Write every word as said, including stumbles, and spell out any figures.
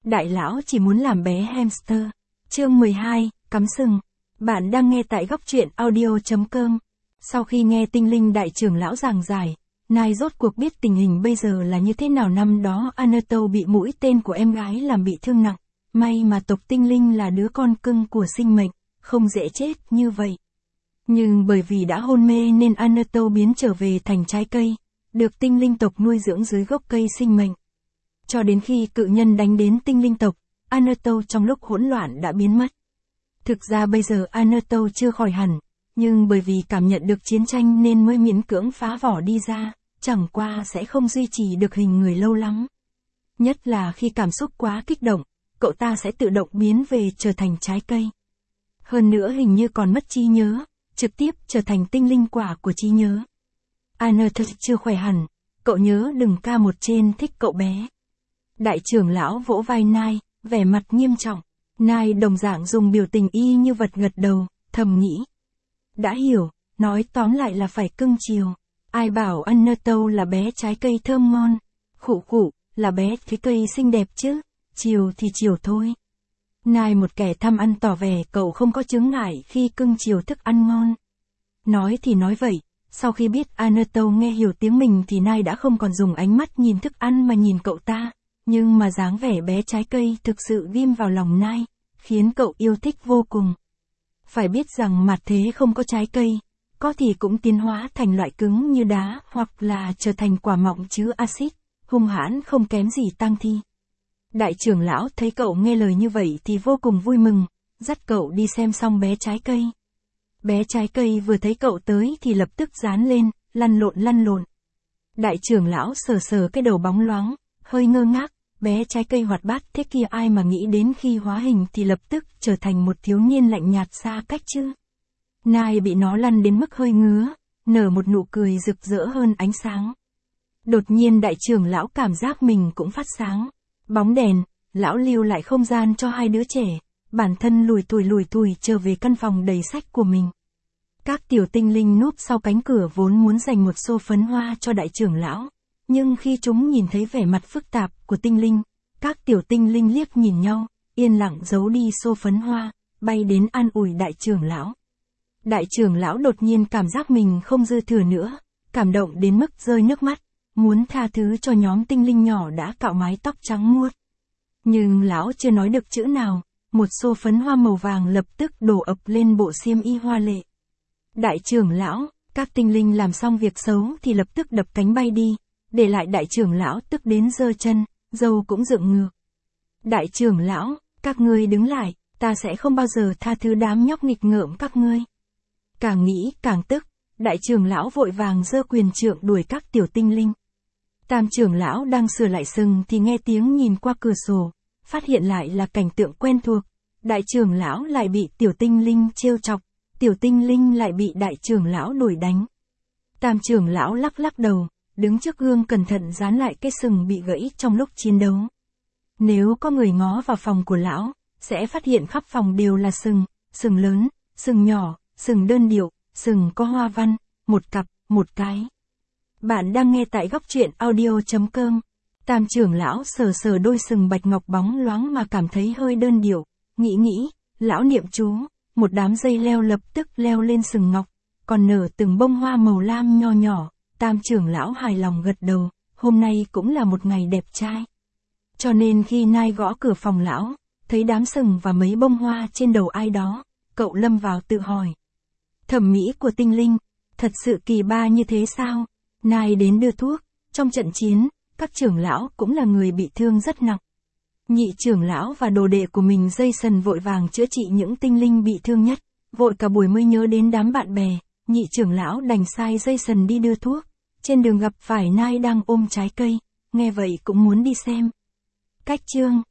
Đại lão chỉ muốn làm bé hamster. Chương mười hai, cắm sừng. Bạn đang nghe tại góc truyện audio chấm com. Sau khi nghe tinh linh đại trưởng lão giảng giải, Nai rốt cuộc biết tình hình bây giờ là như thế nào. Năm đó Anatole bị mũi tên của em gái làm bị thương nặng. May mà tộc tinh linh là đứa con cưng của sinh mệnh, không dễ chết như vậy. Nhưng bởi vì đã hôn mê nên Anatole biến trở về thành trái cây, được tinh linh tộc nuôi dưỡng dưới gốc cây sinh mệnh. Cho đến khi cự nhân đánh đến tinh linh tộc, Anatole trong lúc hỗn loạn đã biến mất. Thực ra bây giờ Anatole chưa khỏi hẳn, nhưng bởi vì cảm nhận được chiến tranh nên mới miễn cưỡng phá vỏ đi ra, chẳng qua sẽ không duy trì được hình người lâu lắm. Nhất là khi cảm xúc quá kích động, cậu ta sẽ tự động biến về trở thành trái cây. Hơn nữa hình như còn mất trí nhớ, trực tiếp trở thành tinh linh quả của trí nhớ. Anatole chưa khỏe hẳn, cậu nhớ đừng ca một trên thích cậu bé. Đại trưởng lão vỗ vai Nai, vẻ mặt nghiêm trọng. Nai đồng dạng dùng biểu tình y như vật gật đầu, thầm nghĩ. Đã hiểu, nói tóm lại là phải cưng chiều. Ai bảo Anatole là bé trái cây thơm ngon. Khụ khụ, là bé cái cây xinh đẹp chứ. Chiều thì chiều thôi. Nai một kẻ tham ăn tỏ vẻ cậu không có chướng ngại khi cưng chiều thức ăn ngon. Nói thì nói vậy, sau khi biết Anatole nghe hiểu tiếng mình thì Nai đã không còn dùng ánh mắt nhìn thức ăn mà nhìn cậu ta. Nhưng mà dáng vẻ bé trái cây thực sự ghim vào lòng Nai, khiến cậu yêu thích vô cùng. Phải biết rằng mặt thế không có trái cây, có thì cũng tiến hóa thành loại cứng như đá hoặc là trở thành quả mọng chứa axit, hung hãn không kém gì tang thi. Đại trưởng lão thấy cậu nghe lời như vậy thì vô cùng vui mừng, dắt cậu đi xem xong bé trái cây. Bé trái cây vừa thấy cậu tới thì lập tức dán lên, lăn lộn lăn lộn. Đại trưởng lão sờ sờ cái đầu bóng loáng, hơi ngơ ngác. Bé trái cây hoạt bát thế kia ai mà nghĩ đến khi hóa hình thì lập tức trở thành một thiếu niên lạnh nhạt xa cách chứ. Nai bị nó lăn đến mức hơi ngứa, nở một nụ cười rực rỡ hơn ánh sáng. Đột nhiên đại trưởng lão cảm giác mình cũng phát sáng. Bóng đèn, lão lưu lại không gian cho hai đứa trẻ, bản thân lùi tủi lùi tủi trở về căn phòng đầy sách của mình. Các tiểu tinh linh núp sau cánh cửa vốn muốn dành một xô phấn hoa cho đại trưởng lão. Nhưng khi chúng nhìn thấy vẻ mặt phức tạp của tinh linh, các tiểu tinh linh liếc nhìn nhau, yên lặng giấu đi xô phấn hoa, bay đến an ủi đại trưởng lão. Đại trưởng lão đột nhiên cảm giác mình không dư thừa nữa, cảm động đến mức rơi nước mắt, muốn tha thứ cho nhóm tinh linh nhỏ đã cạo mái tóc trắng muốt. Nhưng lão chưa nói được chữ nào, một xô phấn hoa màu vàng lập tức đổ ập lên bộ xiêm y hoa lệ. Đại trưởng lão, các tinh linh làm xong việc xấu thì lập tức đập cánh bay đi. Để lại đại trưởng lão tức đến giơ chân, râu cũng dựng ngược. Đại trưởng lão, các ngươi đứng lại, ta sẽ không bao giờ tha thứ đám nhóc nghịch ngợm các ngươi. Càng nghĩ càng tức, đại trưởng lão vội vàng giơ quyền trượng đuổi các tiểu tinh linh. Tam trưởng lão đang sửa lại sừng thì nghe tiếng nhìn qua cửa sổ, phát hiện lại là cảnh tượng quen thuộc. Đại trưởng lão lại bị tiểu tinh linh trêu chọc, tiểu tinh linh lại bị đại trưởng lão đuổi đánh. Tam trưởng lão lắc lắc đầu. Đứng trước gương cẩn thận dán lại cái sừng bị gãy trong lúc chiến đấu. Nếu có người ngó vào phòng của lão, sẽ phát hiện khắp phòng đều là sừng, sừng lớn, sừng nhỏ, sừng đơn điệu, sừng có hoa văn, một cặp, một cái. Bạn đang nghe tại góc truyện audio chấm com. Tam trưởng lão sờ sờ đôi sừng bạch ngọc bóng loáng mà cảm thấy hơi đơn điệu, nghĩ nghĩ, lão niệm chú, một đám dây leo lập tức leo lên sừng ngọc, còn nở từng bông hoa màu lam nho nhỏ. Tam trưởng lão hài lòng gật đầu, hôm nay cũng là một ngày đẹp trai. Cho nên khi Nai gõ cửa phòng lão, thấy đám sừng và mấy bông hoa trên đầu ai đó, cậu lâm vào tự hỏi. Thẩm mỹ của tinh linh, thật sự kỳ ba như thế sao? Nai đến đưa thuốc, trong trận chiến, các trưởng lão cũng là người bị thương rất nặng. Nhị trưởng lão và đồ đệ của mình Jason vội vàng chữa trị những tinh linh bị thương nhất, vội cả buổi mới nhớ đến đám bạn bè. Nhị trưởng lão đành sai Jason đi đưa thuốc, trên đường gặp phải Nai đang ôm trái cây, nghe vậy cũng muốn đi xem. Cách chương